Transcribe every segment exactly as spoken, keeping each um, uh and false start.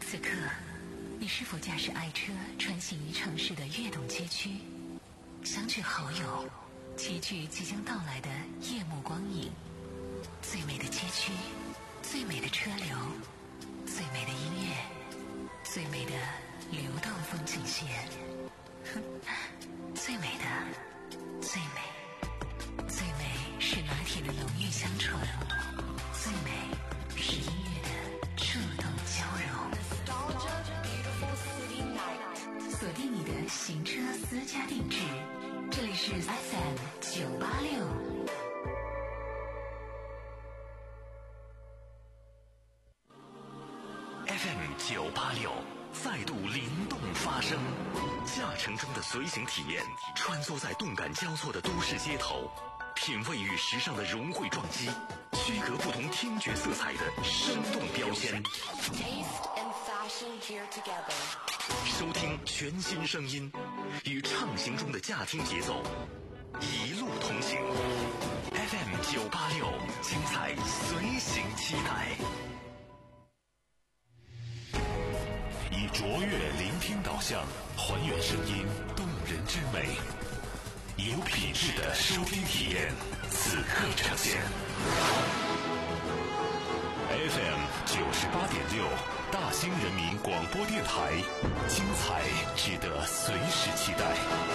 此刻，你是否驾驶爱车穿行于城市的跃动街区，相聚好友，齐聚即将到来的夜幕光影？最美的街区，最美的车流，最美的音乐，最美的流动风景线，最美的，最美，最美是拿铁的浓郁香醇，最美是音乐的触动交融。锁定你的行车私家定制，这里是 F M 九八六。 F M 九八六再度灵动发声，驾乘中的随行体验，穿梭在动感交错的都市街头，品味与时尚的融汇撞击，区隔不同听觉色彩的生动标签。收听全新声音，与畅行中的驾听节奏，一路同行。F M 九八六，精彩随行期待。以卓越聆听导向，还原声音动人之美，有品质的收听体验，此刻呈现。F M 九十八点六，大兴人民广播电台，精彩值得随时期待。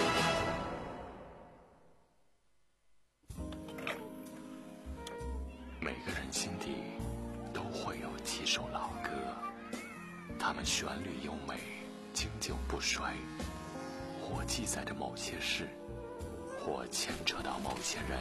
每个人心底都会有几首老歌，它们旋律优美，经久不衰，或记载着某些事，或牵扯到某些人。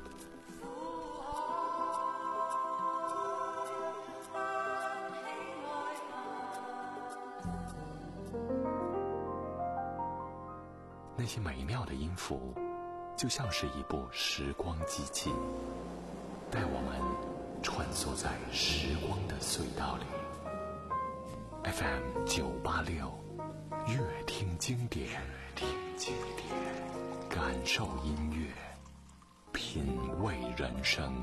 那些美妙的音符，就像是一部时光机器，带我们穿梭在时光的隧道里。F M 九八六，乐听经典，乐听经典，感受音乐，品味人生。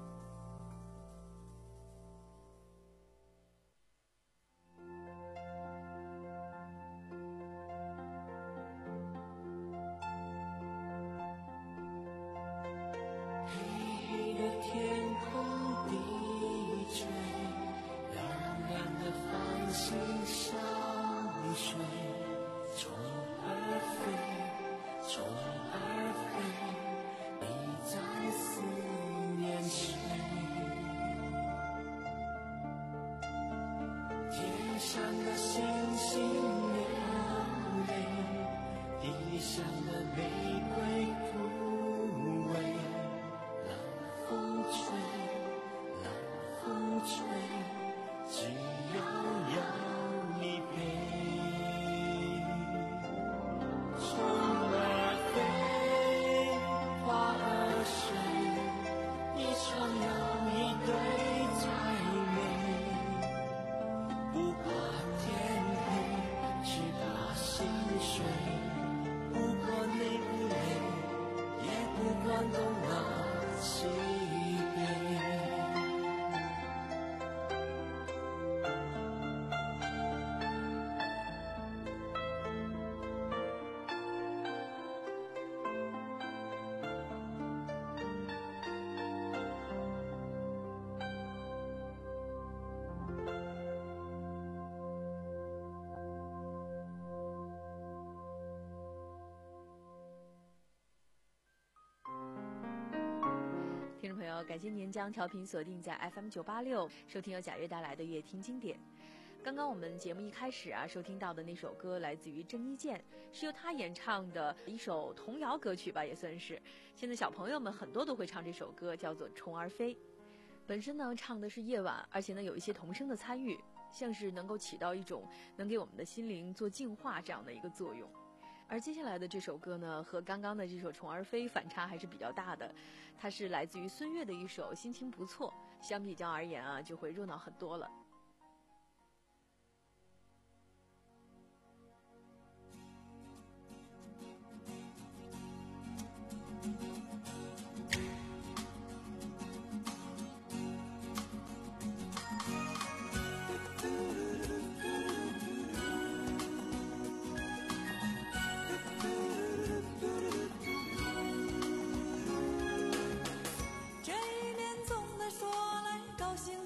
听众朋友，感谢您将调频锁定在 F M 九八六，收听由贾悦带来的乐听经典。刚刚我们节目一开始啊，收听到的那首歌来自于郑伊健，是由他演唱的一首童谣歌曲吧，也算是。现在小朋友们很多都会唱这首歌，叫做《虫儿飞》。本身呢，唱的是夜晚，而且呢有一些童声的参与，像是能够起到一种能给我们的心灵做净化这样的一个作用。而接下来的这首歌呢，和刚刚的这首《虫儿飞》反差还是比较大的，它是来自于孙悦的一首《心情不错》，相比较而言啊，就会热闹很多了。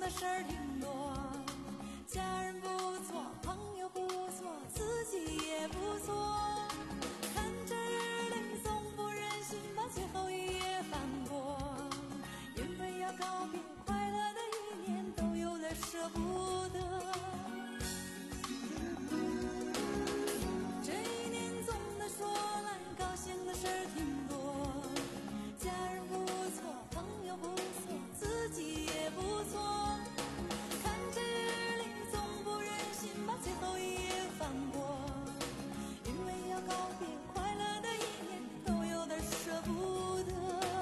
的事儿挺多，家人不错，朋友不错，自己也不错。看着日历总不忍心把最后一页翻过，因为要告别快乐的一年，都有点舍不得。这一年总的说来，高兴的事儿挺多，家人不错，朋友不错，自己也不错。看着日历总不忍心把最后一页翻过，因为要告别快乐的一年，都有点舍不得。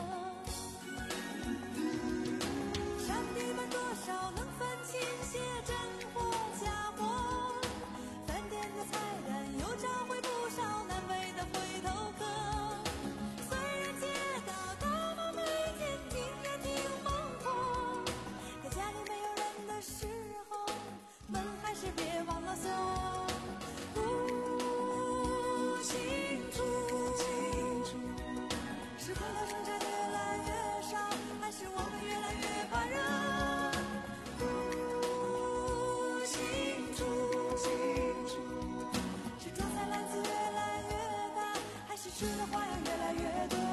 山地板多少能分清些真货假货，饭店的菜单又找回不少难为的回头客。虽然街道大马每天听也挺忙活，可家里没有人的时候，门还是别忘了锁。不清楚是空调生产越来越少，还是我们越来越怕热。不清楚是种菜篮子越来越大，还是吃的花样越来越多。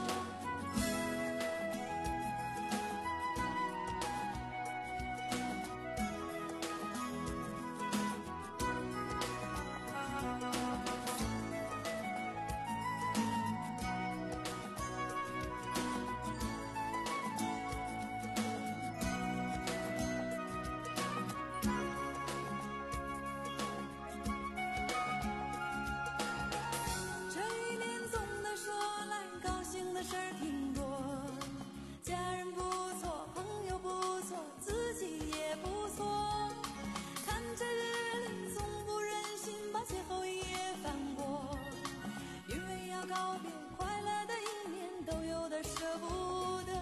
这一年总的说来，高兴的事儿挺多，家人不错，朋友不错，自己也不错。看着日历总不忍心把最后一页翻过，因为要告别快乐的一年，都有点舍不得。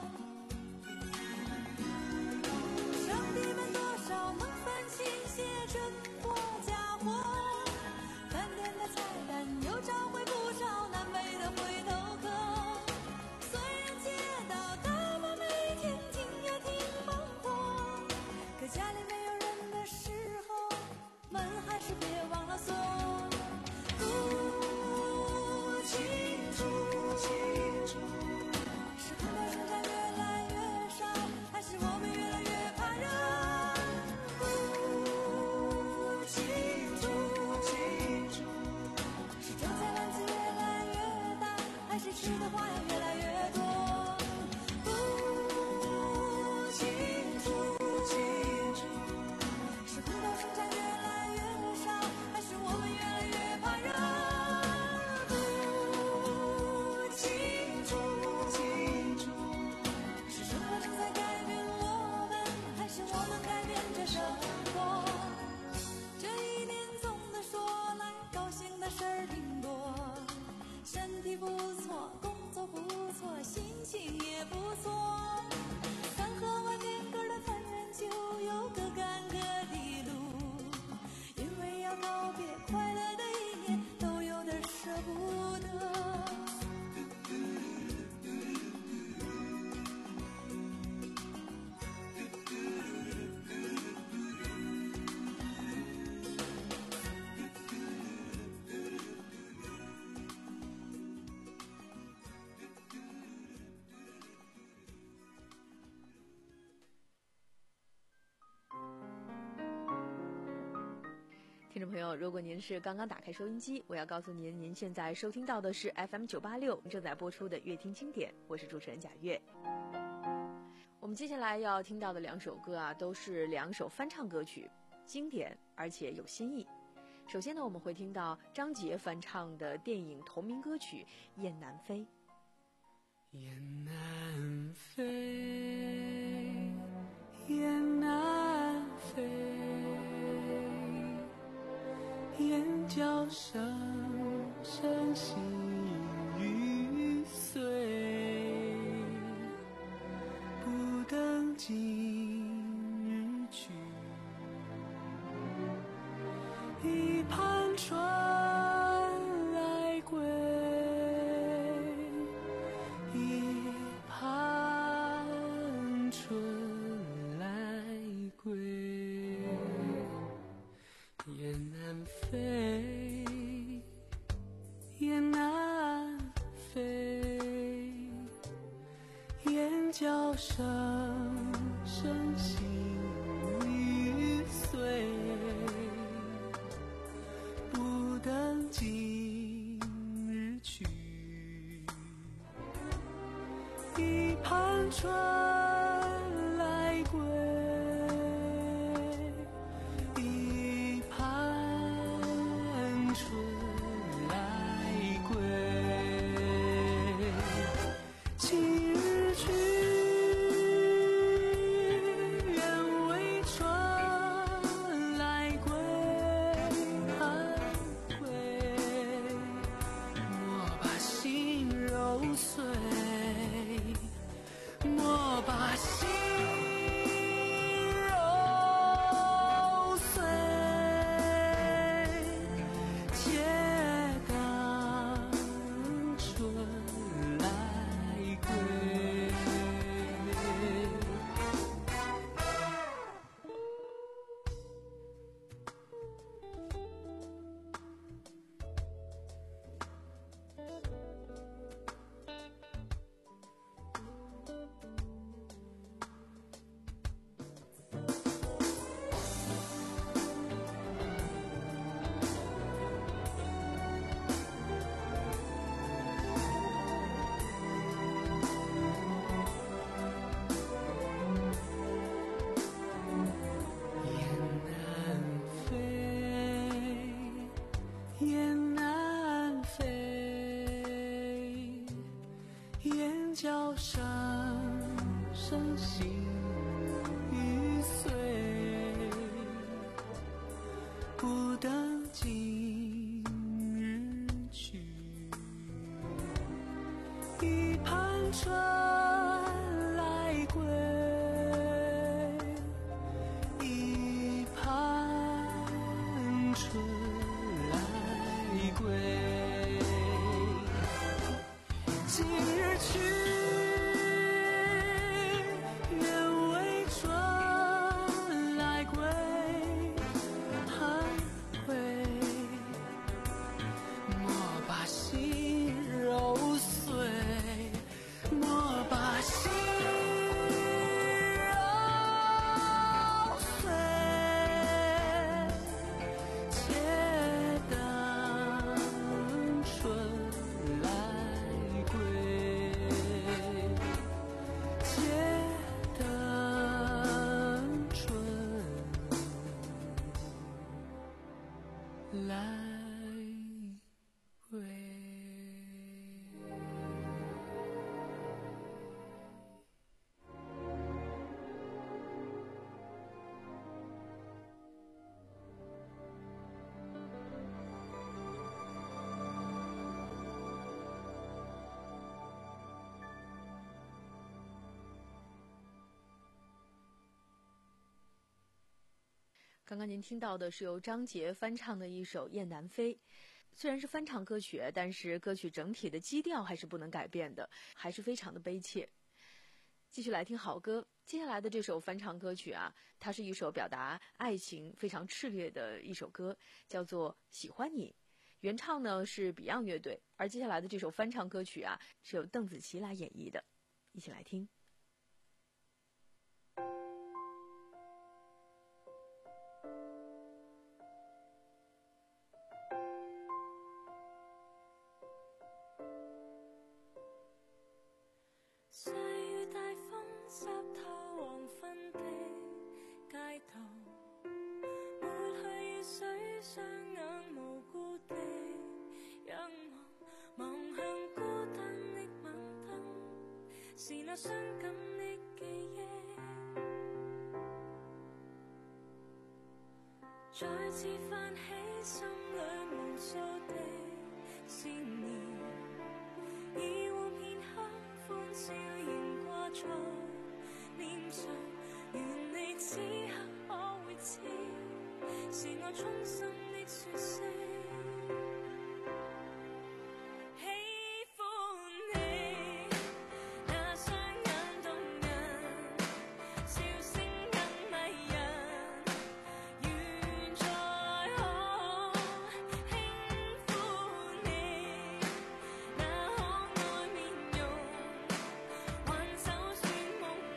上帝们多少能分清些真货假货，饭店的菜单又找回不少难为的回头客。虽然街道大马每天听也挺忙活，可家里没有人的时候，门还是别忘了锁。不清楚是空调生产越来越少，还是我们越来越怕热。不清楚是种菜篮子越来越大，还是吃的花样越来越多。不清楚是空调生产越来越少，还是我们越来越怕热。不清楚是生活正在改变我们，还是我们改变着生活。这一年总的说来，高兴的事儿挺多，身体不错，工作不错，心情也不错。刚喝完点歌的探员就有各干各的路，因为要告别快乐的一年，都有点舍不得。 听众朋友，如果您是刚刚打开收音机，我要告诉您，您现在收听到的是 F M 九八六正在播出的《乐听经典》，我是主持人贾月。我们接下来要听到的两首歌啊，都是两首翻唱歌曲，经典而且有新意。首先呢，我们会听到张杰翻唱的电影同名歌曲《雁南飞》。 雁南飞，雁南飞，雁叫声声细雨碎，不等今日去，一盘船来归，一盘春来角生生心欲碎，不等今日去。一盘春来归，一盘春来归。今日去，愿为春来归。莫把心揉碎，莫把心揉碎，且等春来归。雁南飞，雁叫声声心欲碎，不等今日去。一盘春来归，一盘春来归。今日去，愿为春来归。还归，莫把心揉碎，莫把心揉碎，且等春来归，且等春来归。 刚刚您听到的是由张杰翻唱的一首《雁南飞》，虽然是翻唱歌曲，但是歌曲整体的基调还是不能改变的，还是非常的悲切。继续来听好歌，接下来的这首翻唱歌曲啊，它是一首表达爱情非常炽烈的一首歌，叫做《喜欢你》。原唱呢是 Beyond 乐队，而接下来的这首翻唱歌曲啊，是由邓紫棋来演绎的，一起来听。 細雨大風濕透黃昏的街道，抹去雨水，雙眼無辜地仰望，望向孤單的晚燈，是那傷感的記憶，再次泛起心裏無數的思念，以往片刻歡笑仍掛在臉上，願你此刻可會知，是我衷心的說聲喜歡你，那雙眼動人，笑聲更迷人，願再可輕撫你，那可愛面容，挽手說夢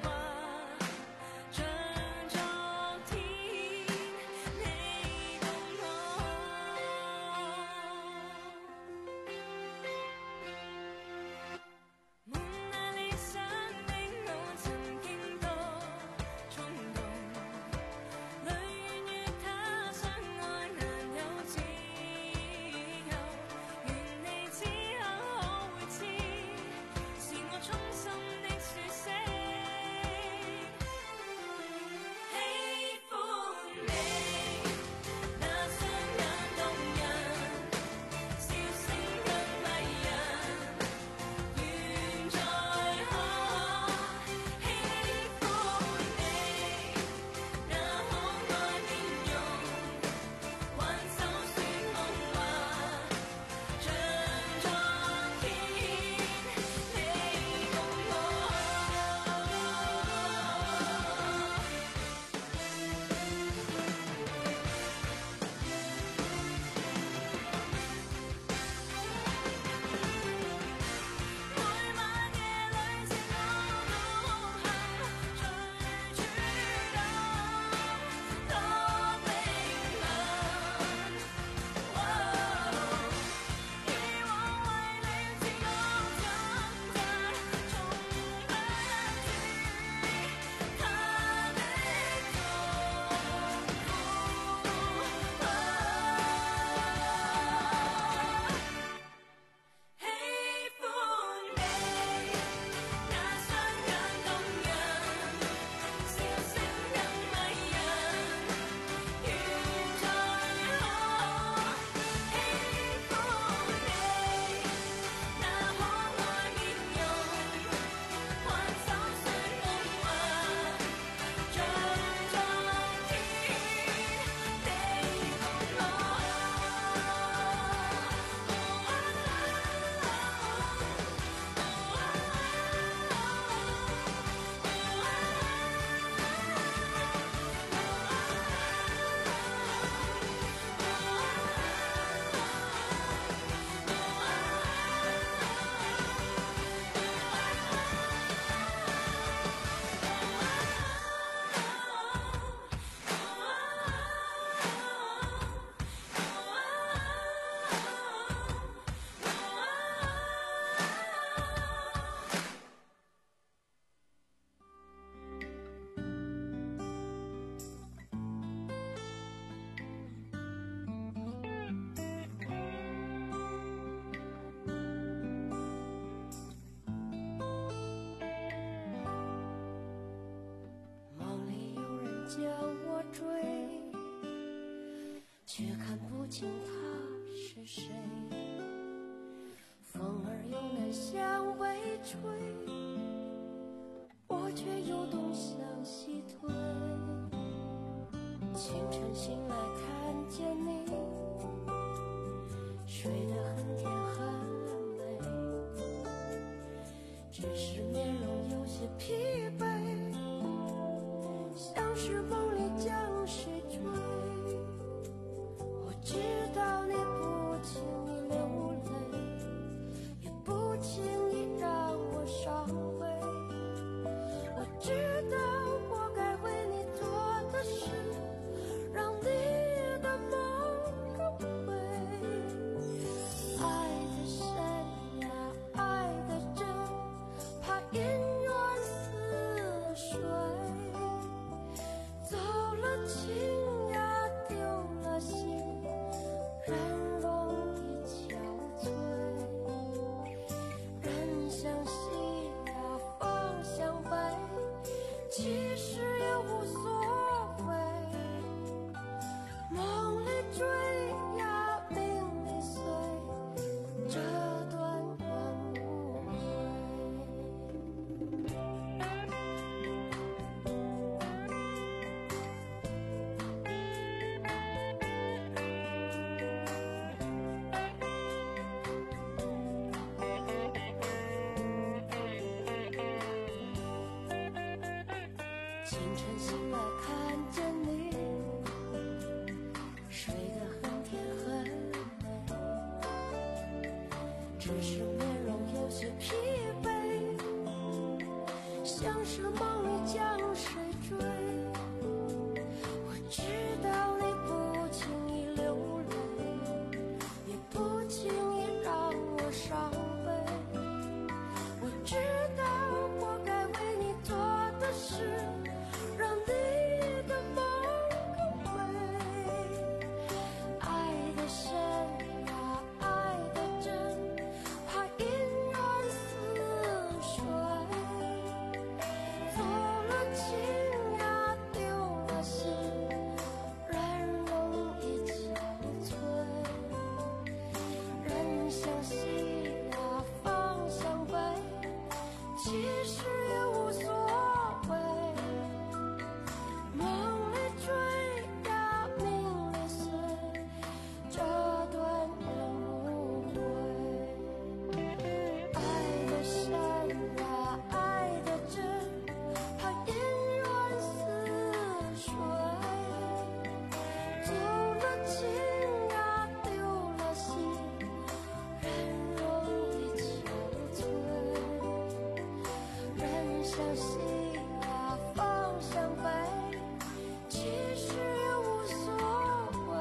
将我追，却看不清他是谁。风儿又南向北吹，我却又东向西退。清晨醒来看见你，睡得很甜很美，只是面容有些疲惫，像是梦里将谁追。我知道你不轻易流泪，也不轻易让我伤悲。我知道我该为你做的事，让你的梦更美。爱的深呀，爱的真，怕姻缘似水。走了情呀，丢了心，人容易憔悴。人向西呀，方向北，其实也无所谓。梦里追呀，命里随，这段缘无悔。清晨醒来看见你，睡得很甜很美，只是面容有些疲惫，像是梦里将谁追。我知道你不轻易流泪，也不轻易让我伤悲。我知道我该为你做的事，让你的梦更美。爱的深呀，爱的真，怕姻缘似水。走了情呀，丢了心，人容易憔悴。人向西呀，方向北，其实也无所谓。梦里追呀，命里随，这段缘无悔。爱的深呀，爱的真，怕姻缘似水。走了情呀，丢了心，人容易憔悴。人向西呀，方向北，其实也无所谓。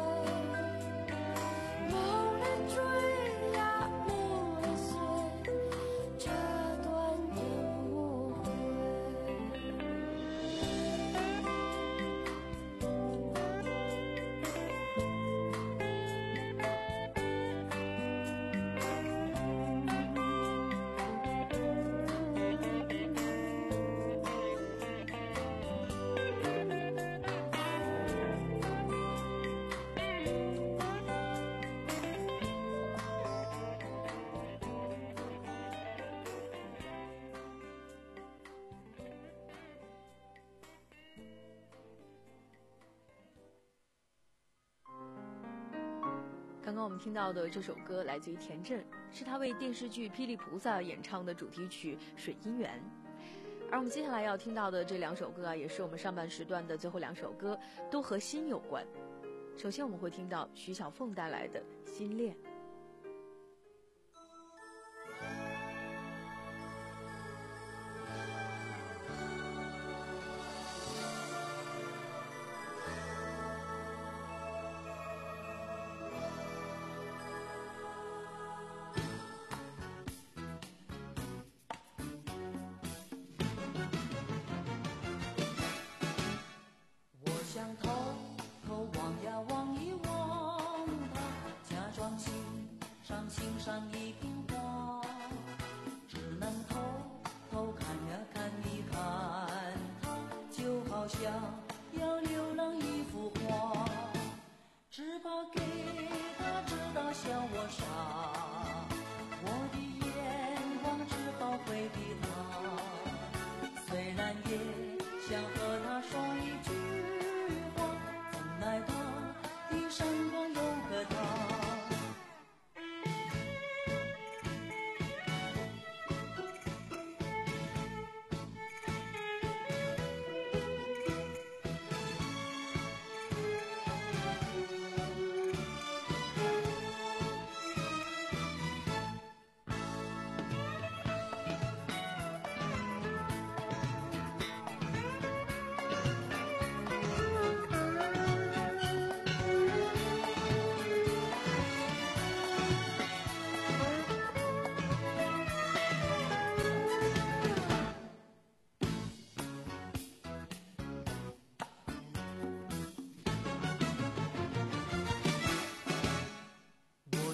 梦里追呀，命里随，这段缘无悔。 刚刚我们听到的这首歌来自于田震，是他为电视剧《霹雳菩萨》演唱的主题曲《水姻缘》。而我们接下来要听到的这两首歌啊，也是我们上半时段的最后两首歌，都和心有关。首先我们会听到徐小凤带来的《心恋》。 我想偷偷望呀望一望他，假装欣赏欣赏一瓶花，只能偷偷看呀看一看他，就好像要。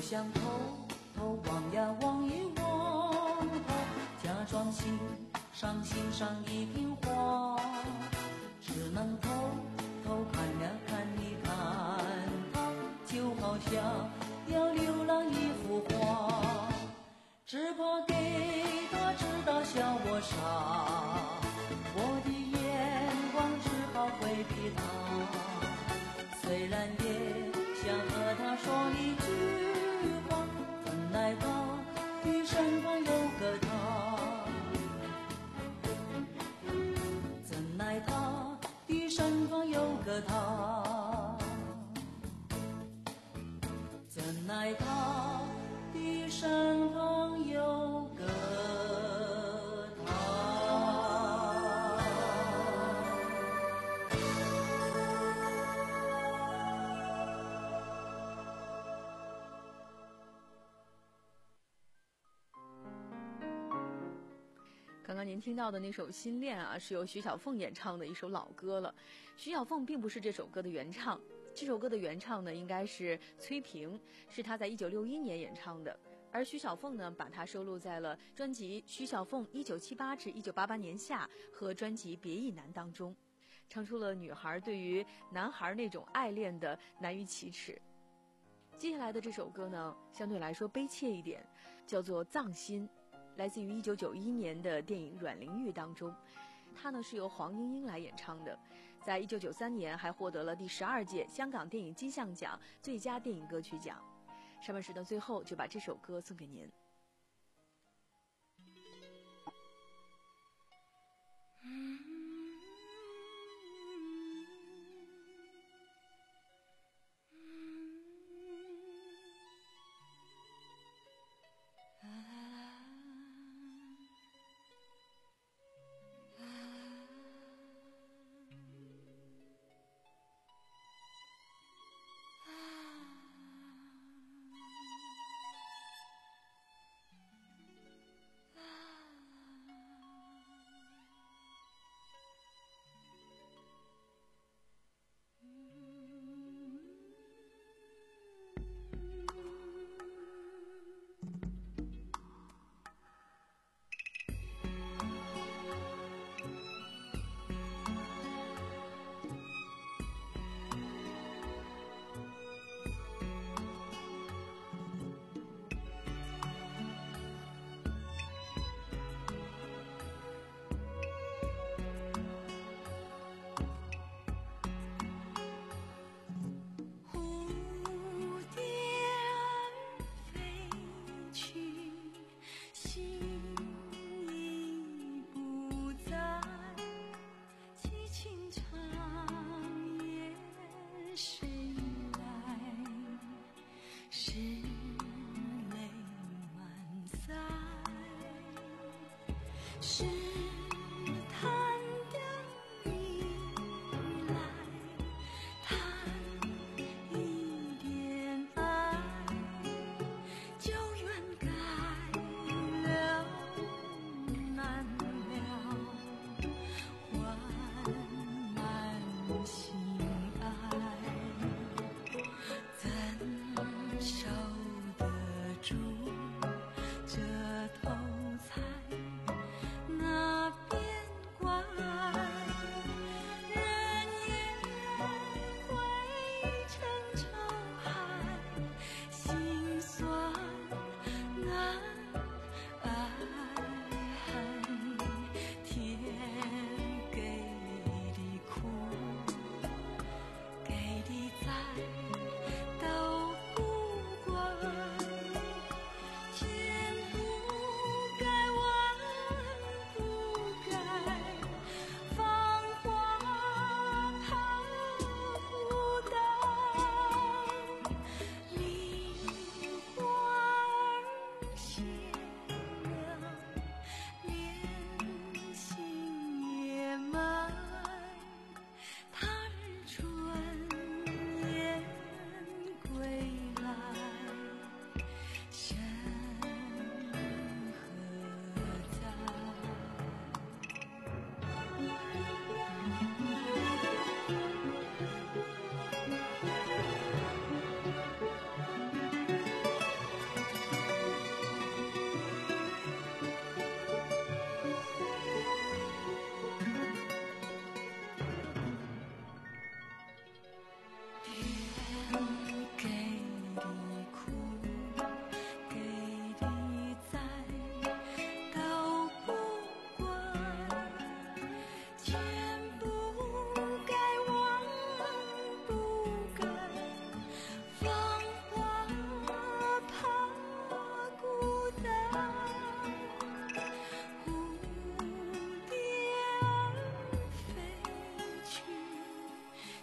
想偷偷望呀望一望他，假装欣赏欣赏一瓶花，只能偷偷看呀看一看他，就好像要流浪一幅画，只怕给他知道笑我傻，我的眼光只好回避他，虽然也想和他说一句话，怎奈他的身旁有个他，怎奈他的身旁有个他，怎奈他的身旁有个他。 刚刚您听到的那首《心恋》啊，是由徐小凤演唱的一首老歌了。徐小凤并不是这首歌的原唱，这首歌的原唱呢应该是崔萍，是她在一九六一年演唱的。而徐小凤呢，把它收录在了专辑《徐小凤一九七八至一九八八年夏》和专辑《别亦难》当中，唱出了女孩对于男孩那种爱恋的难于启齿。接下来的这首歌呢，相对来说悲切一点，叫做《葬心》，来自于一九九一年的电影《阮玲玉》当中。它呢是由黄莺莺来演唱的，在一九九三年还获得了第十二届香港电影金像奖最佳电影歌曲奖。上半时的最后就把这首歌送给您。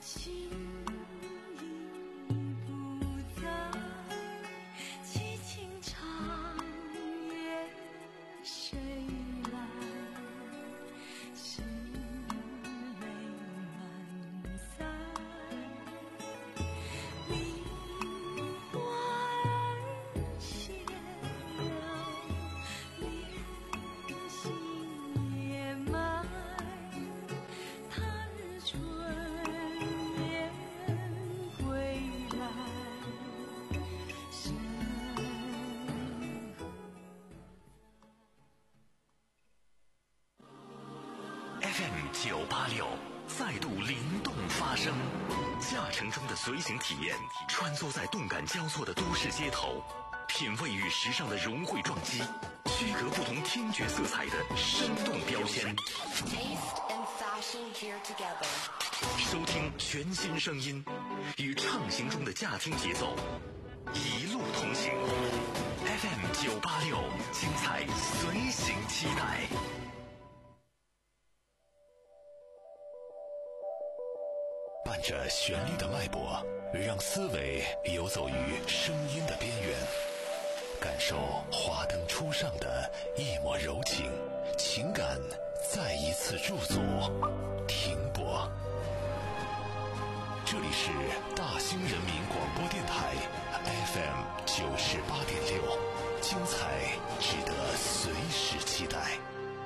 心已不在，凄情长夜谁来？心泪满腮，梨花谢了，莲心也埋。他日春眠归来，身 F M 九八六再度灵动发声，驾乘中的随行体验，穿梭在动感交错的都市街头，品味与时尚的融汇撞击，区隔不同听觉色彩的生动标签。收听全新声音，与畅行中的驾听节奏，一路同行。F M 九八六，精彩随行期待。伴着旋律的脉搏，让思维游走于声音的边缘，感受华灯初上的一抹柔情，情感再一次驻足停泊。这里是大兴人民广播电台 F M 九十八点六，精彩值得随时期待。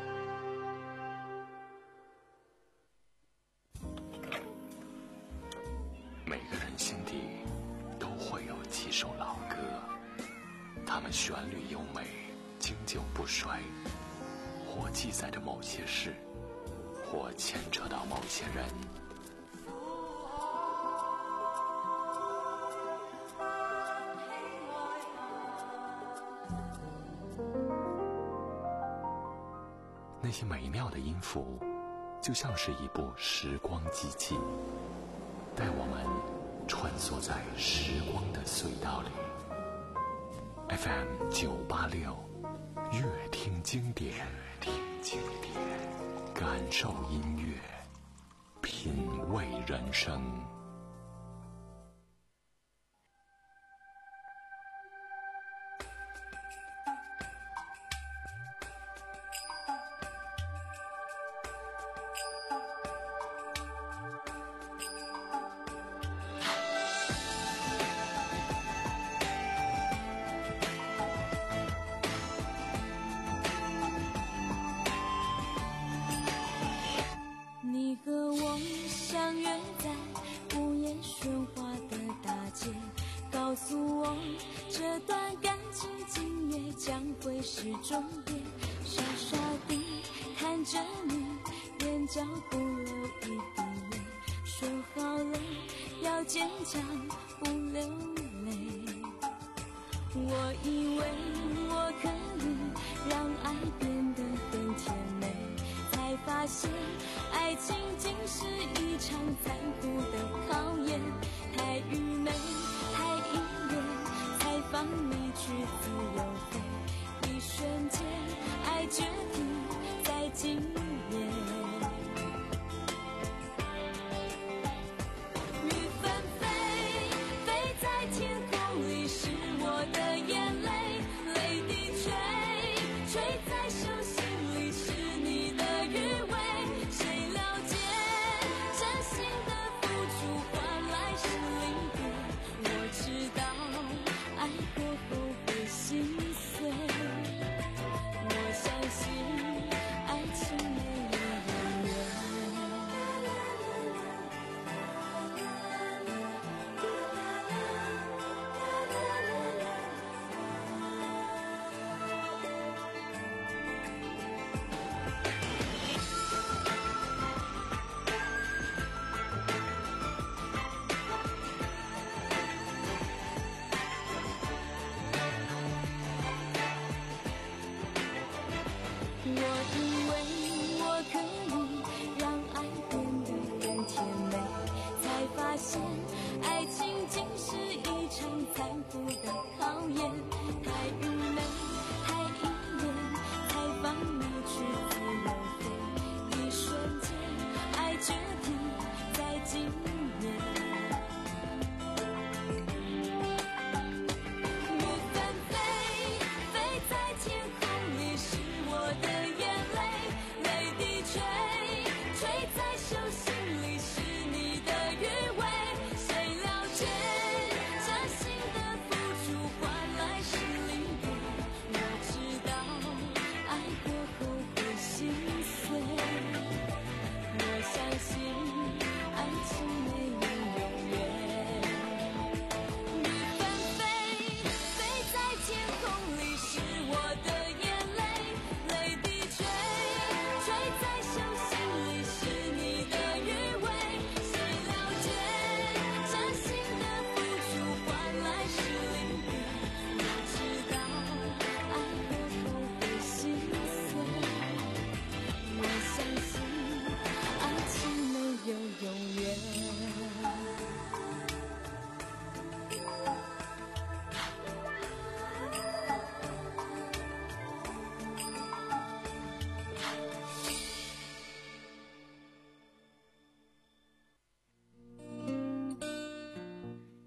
每个人心底都会有几首老歌，它们旋律优美，经久不衰，或记载着某些事，或牵扯到某些人。那些美妙的音符，就像是一部时光机器，带我们穿梭在时光的隧道里。 F M 九八六，乐听经典，听经典，感受音乐，品味人生。 你和我相约在午夜喧哗的大街，告诉我这段感情今夜将会是终点。傻傻地看着你，眼角不流一滴泪，说好了要坚强不流泪。我以为我可以让爱变得更甜美，才发现爱情竟是一场残酷的考验。太愚昧，太依恋，才放你去自由飞。一瞬间，爱决定在今夜。雨纷飞，飞在天空里是我的眼泪，泪滴垂，垂在手心里是你的余味。谁了解真心的付出换来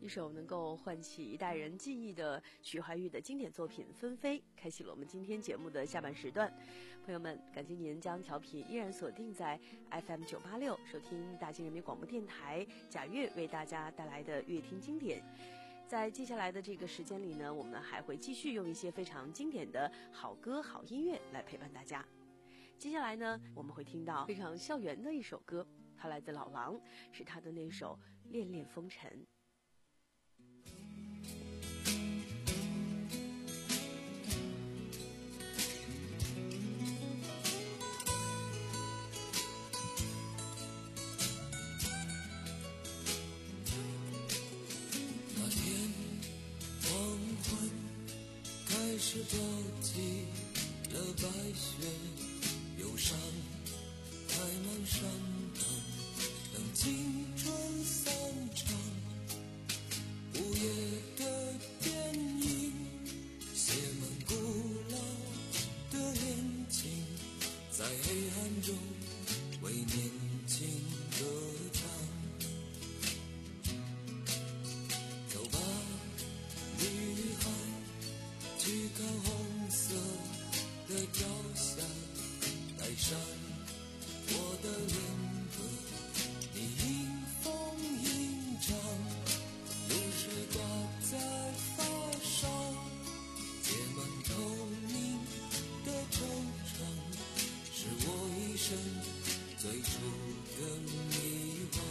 一首能够唤起一代人记忆的许怀玉的经典作品《纷飞》，开启了我们今天节目的下半时段。朋友们，感谢您将调频依然锁定在 F M 九八六，收听大庆人民广播电台贾悦为大家带来的乐听经典。在接下来的这个时间里呢，我们还会继续用一些非常经典的好歌好音乐来陪伴大家。接下来呢，我们会听到非常校园的一首歌，它来自老狼，是他的那首《恋恋风尘》。 开始飘起了白雪，忧伤开满山岗，等青春散场。午夜的电影写满古老的恋情，在黑暗中为年轻歌唱。走吧，女孩，去看红色的朝霞，带上我的恋歌，你迎风吟唱，露水挂在发梢，结满透明的惆怅，是我一生最初的迷惘。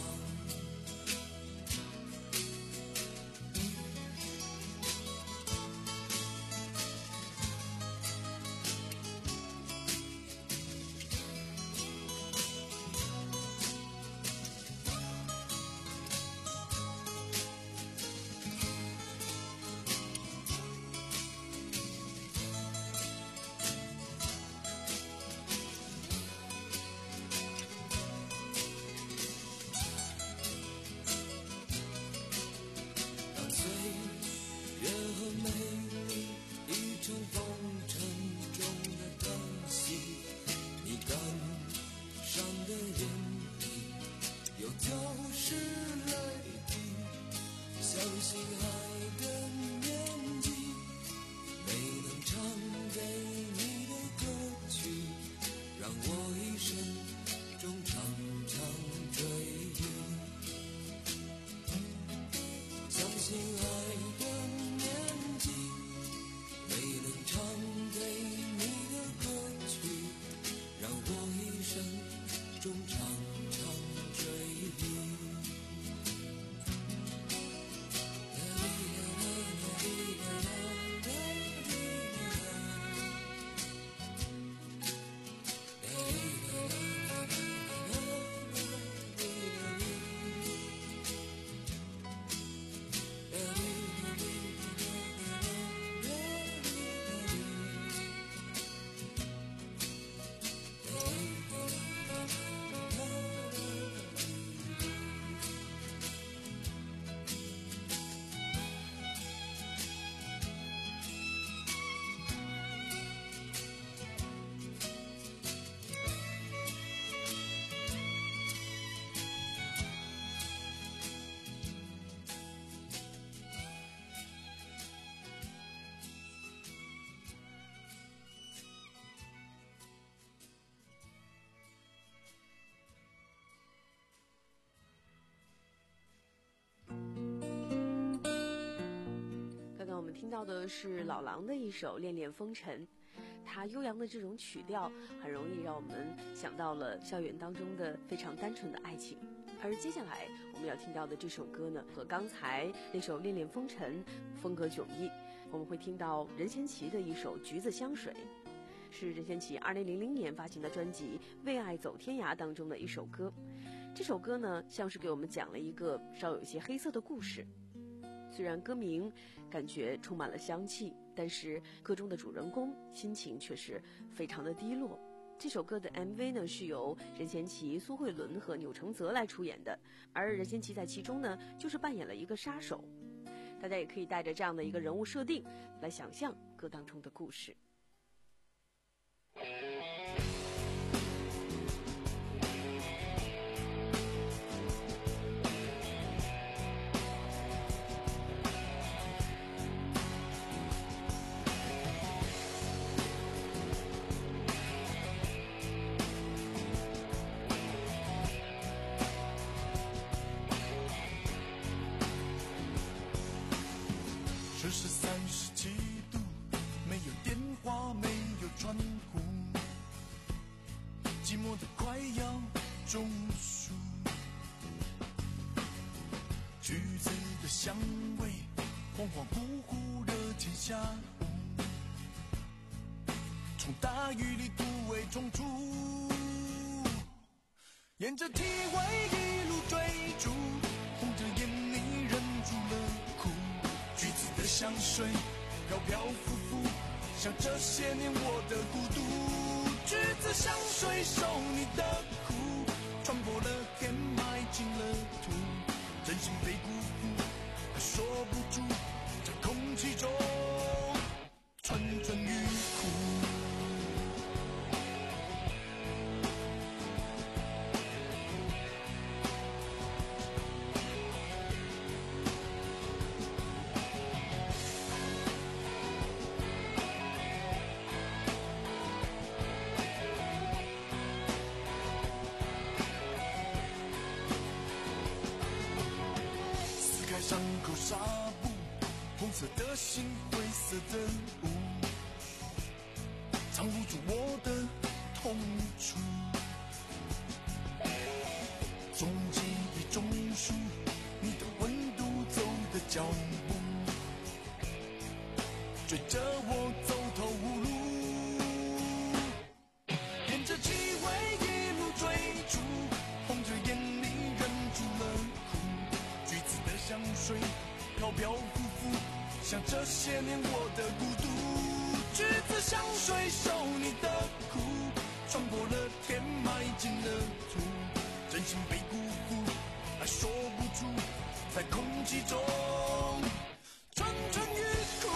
我们听到的是老狼的一首《恋恋风尘》，它悠扬的这种曲调很容易让我们想到了校园当中的非常单纯的爱情。而接下来我们要听到的这首歌呢，和刚才那首《恋恋风尘》风格迥异。我们会听到任贤齐的一首《橘子香水》，是任贤齐二零零零年发行的专辑《为爱走天涯》当中的一首歌。这首歌呢，像是给我们讲了一个稍有一些黑色的故事。虽然歌名感觉充满了香气，但是歌中的主人公心情却是非常的低落。这首歌的 M V 呢，是由任贤齐、苏慧伦和钮承泽来出演的，而任贤齐在其中呢，就是扮演了一个杀手。大家也可以带着这样的一个人物设定来想象歌当中的故事。 摄氏三十七度，没有电话，没有窗户，寂寞的快要中暑。橘子的香味，恍恍惚惚的天下午，从大雨里突围冲出，沿着体味一路追逐，红着眼你忍住了哭。橘子的香水飘飘浮浮，像这些年我的孤独。橘子香水受你的苦，穿过了天，埋进了土，真心被辜负，还说不出，在空气中蠢蠢欲哭。伤口纱布，红色的心，灰色的雾，藏不住我的痛楚。终极一种树，你的温度，走的脚步，追着我走投无路，沿着气味一路追逐，红着眼里忍住了哭。橘子的香水飘飘浮浮，像这些年我的孤独。橘子香水受你的苦，穿过了天，埋进了土，真心被辜负，还说不出，在空气中蠢蠢欲哭。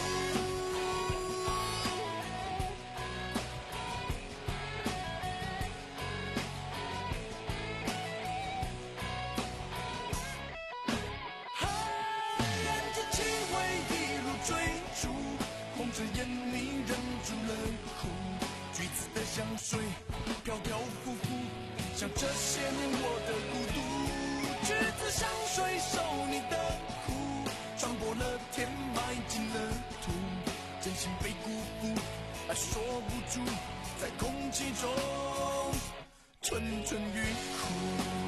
红着眼你忍住了哭，橘子的香水飘飘浮浮，像这些年我的孤独。橘子香水受你的苦，穿过了天，埋进了土，真心被辜负，还说不出，在空气中蠢蠢欲哭。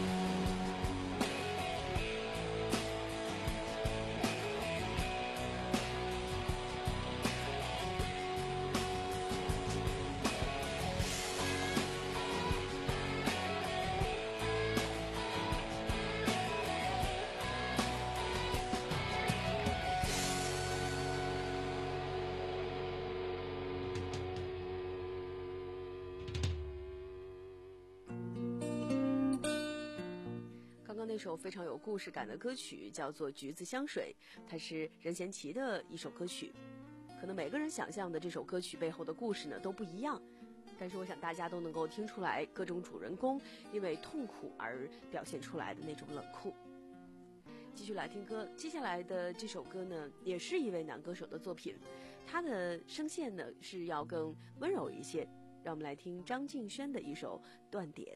那首非常有故事感的歌曲叫做《橘子香水》，它是任贤齐的一首歌曲。可能每个人想象的这首歌曲背后的故事呢都不一样，但是我想大家都能够听出来各种主人公因为痛苦而表现出来的那种冷酷。继续来听歌，接下来的这首歌呢也是一位男歌手的作品，他的声线呢是要更温柔一些，让我们来听张敬轩的一首《断点》。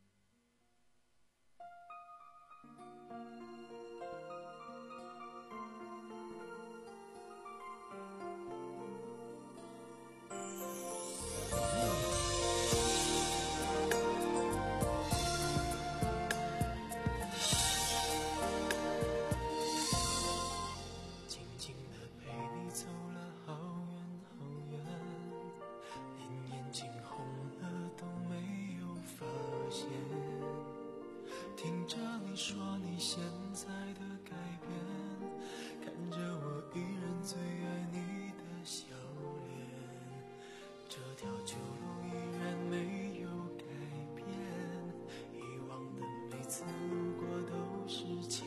听着你说你现在的改变，看着我依然最爱你的笑脸，这条旧路依然没有改变，以往的每次路过都是晴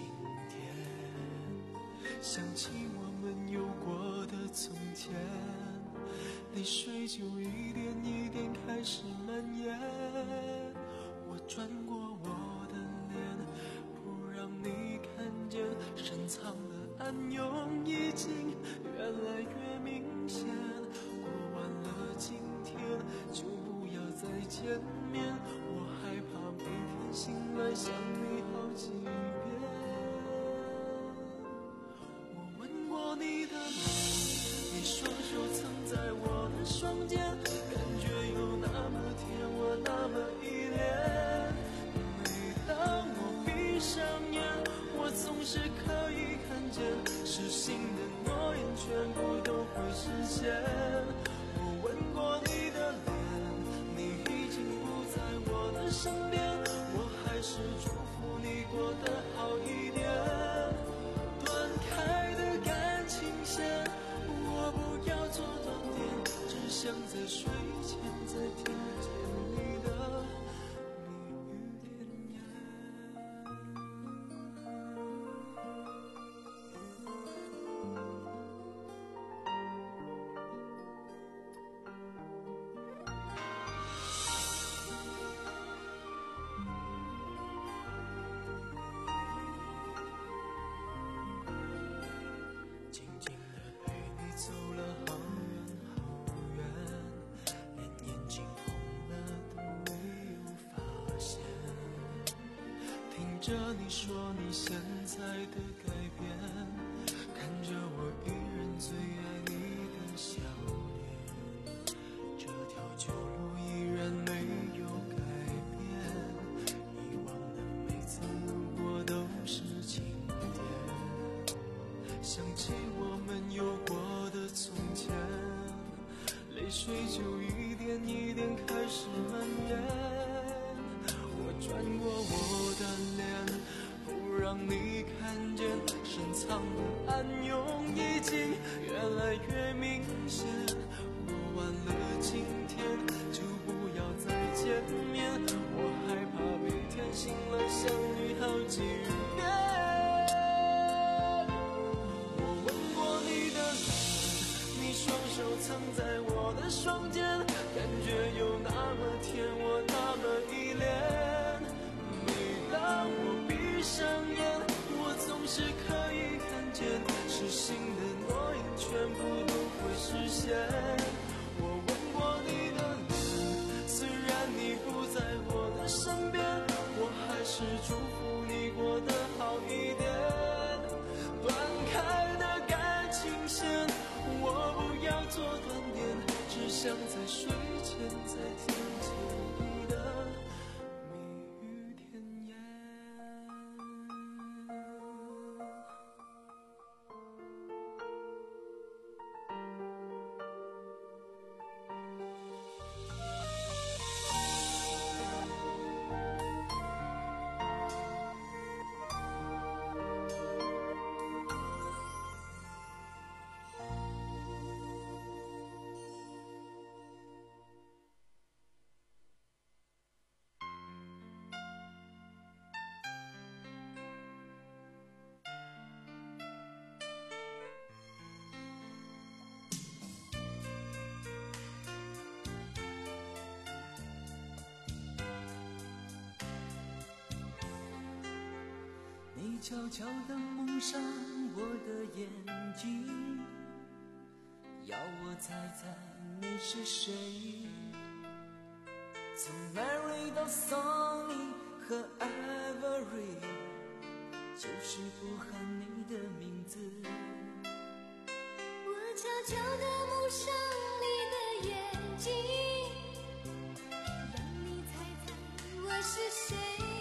天，想起我们有过的从前，泪水就一点一点开始蔓延，我转过我的脸，不让你看见深藏的暗涌已经越来越明显，过完了今天就不要再见面，我害怕每天醒来想你好几遍，我吻过你的脸， 你双手藏在我的双肩，感觉有那么甜，我那么依恋。每当我闭上眼，我总是可以看见，失信的诺言全部都会实现。我吻过你的脸，你已经不在我的身边，我还是祝福你过得好一点。断开的感情线，我不要做断点，只想在睡前再听见你的蜜语甜言。静静地陪你走了好远好远，连眼睛红了都没有发现。听着你说你现在的改变，看着我依然最爱你的笑脸，这条旧路依然没有改变，以往的每次路过都是晴天。想起我们有过的从前，泪水就一点一点开始蔓延。我转过我的脸，不让你看见，深藏的暗涌已经越来越明显。过完了今天，就不要再见面，我害怕每天醒了想你好几遍。双手藏在我的双肩，感觉有那么甜，我那么依恋。每当我闭上眼，我总是可以看见，失信的诺言全部都会实现。我吻过你的脸，虽然你不在我的身边，我还是祝福你过得好一点。断开的感情线，我不要做断点，只想在睡前再听见你的蜜语甜言。 你悄悄地蒙上我的眼睛，要我猜猜你是谁。从 Mary 到 Sonny 和 Avery， 就是不喊你的名字。 我悄悄地蒙上你的眼睛，让你猜猜我是谁。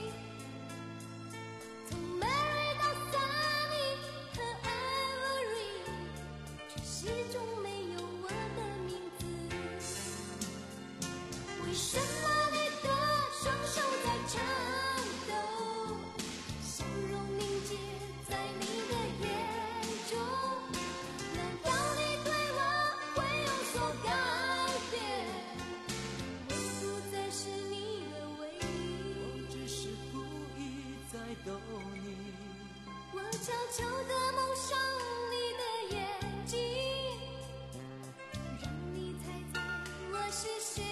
为什么你的双手在颤抖？笑容凝结在你的眼中，难道你对我会有所改变？我不再是你的唯一， 我只是故意在逗你。 我悄悄地蒙上你的眼睛，让你猜猜我是谁。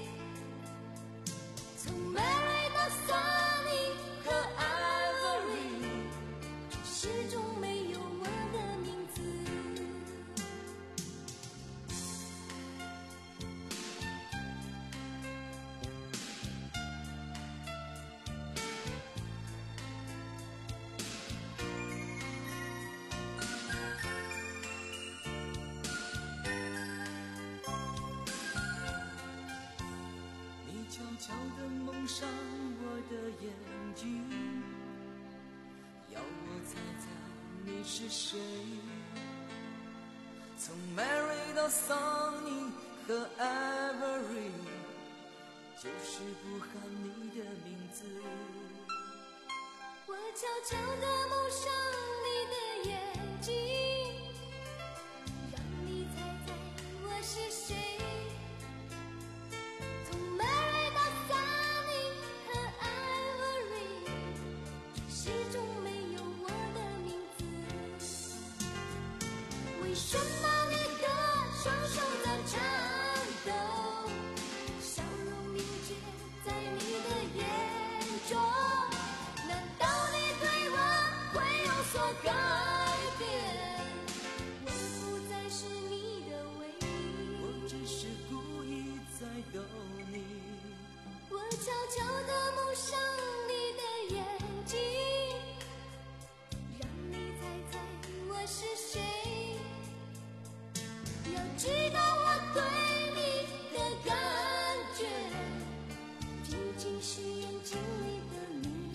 从 Mary 到 Sonny 和 Avery， 却始终没有我的名字。 上我的眼睛，要我猜猜你是谁。从 Mary 到 Sunny 和 Avery， 就是不喊你的名字。 我悄悄地蒙上你的眼睛，让你猜猜我是谁。从 Mary 到 Sunny 和 Ivory， 始终没有我的名字。为什么你的双手在颤抖？笑容凝结在你的眼中。改变，我不再是你的唯一， 我只是故意在逗你。 我悄悄地蒙上你的眼睛，让你猜猜我是谁。要知道我对你的感觉，仅仅是眼睛里的你。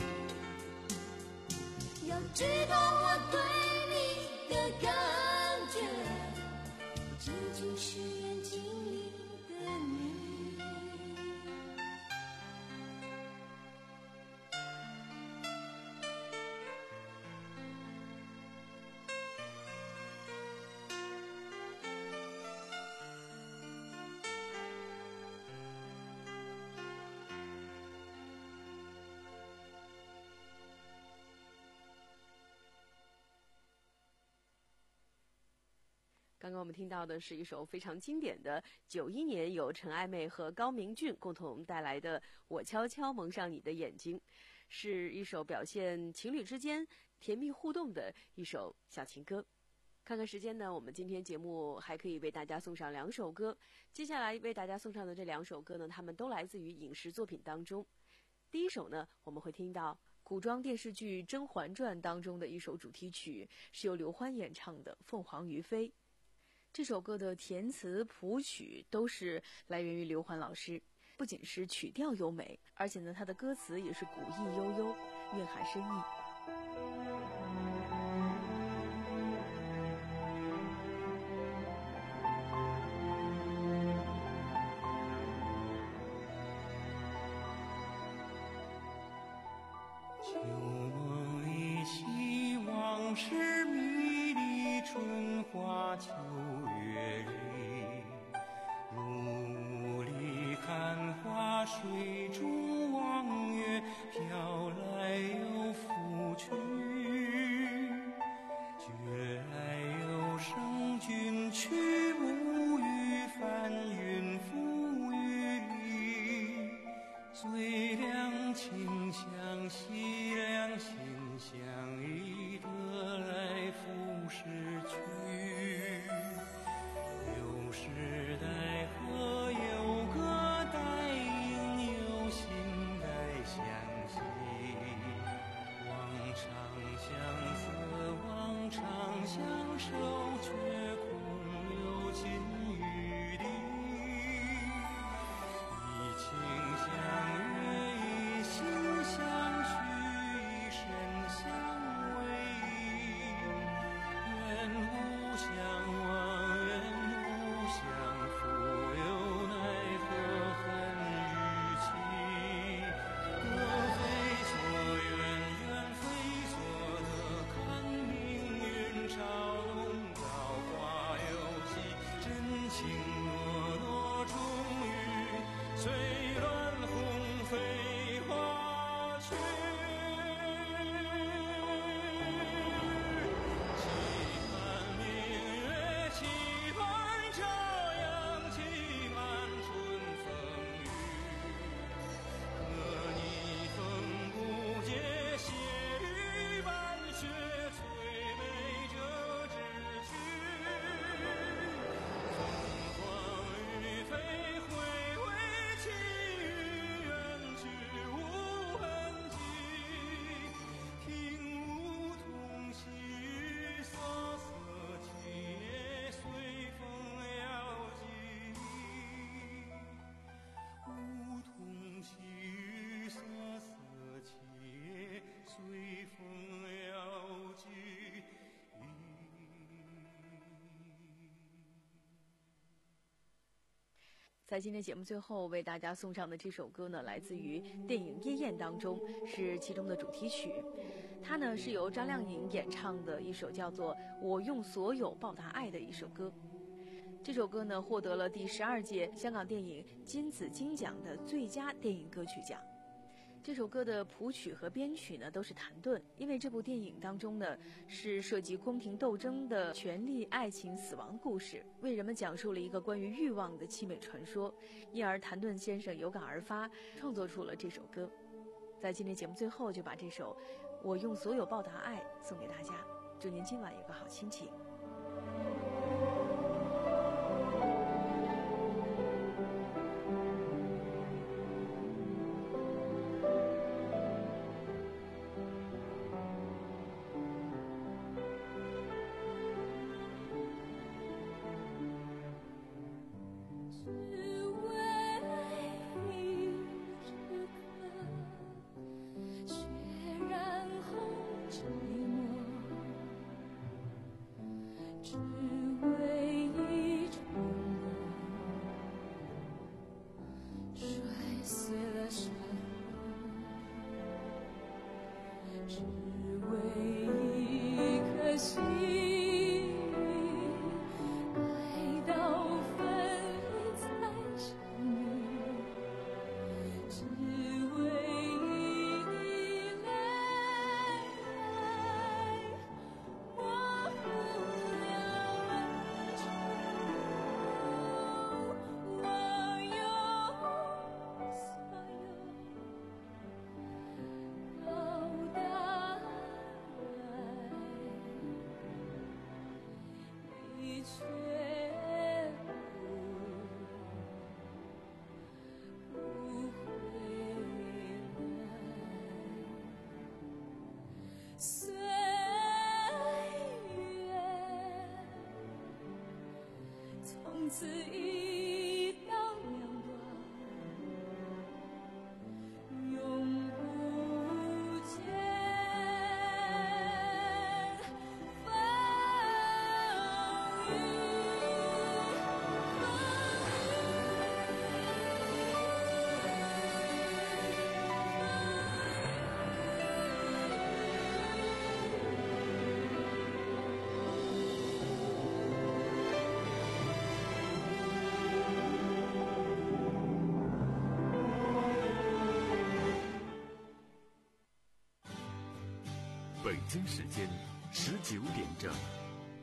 要知道我对你的感觉，仅仅是眼睛里的你。 刚刚我们听到的是一首非常经典的九一年由陈爱妹和高明骏共同带来的《我悄悄蒙上你的眼睛》，是一首表现情侣之间甜蜜互动的一首小情歌。看看时间呢，我们今天节目还可以为大家送上两首歌。接下来为大家送上的这两首歌呢，它们都来自于影视作品当中。第一首呢，我们会听到古装电视剧《甄嬛传》当中的一首主题曲，是由刘欢演唱的《凤凰于飞》。这首歌的填词谱曲都是来源于刘欢老师，不仅是曲调优美，而且呢，它的歌词也是古意悠悠，蕴含深意。 旧梦里起往事迷离，春花秋月里，雾里看花，水中望月，飘来又拂去，觉来又生，君去无语，翻云覆雨里，最两情相惜，两心相依，得来复失去。旧时代河有个带影，有心该相惜。望长相思，望长相守，却空留金玉里。一情相悦，一心相许，一生相偎。愿无相忘，愿无相负，又奈何恨与情。得非所愿，愿非所得，看命运嘲弄在今天节目最后为大家送上的这首歌呢，来自于电影《夜宴》当中，是其中的主题曲。它呢是由张靓颖演唱的一首叫做《我用所有报答爱》的一首歌。这首歌呢获得了第十二届香港电影金紫荆奖的最佳电影歌曲奖。这首歌的谱曲和编曲呢都是谭盾，因为这部电影当中呢是涉及宫廷斗争的权力、爱情、死亡故事，为人们讲述了一个关于欲望的凄美传说，因而谭盾先生有感而发，创作出了这首歌。在今天节目最后，就把这首《我用所有报答爱》送给大家，祝您今晚有个好心情。 此一刀两断，永不见风雨。 北京时间十九点整。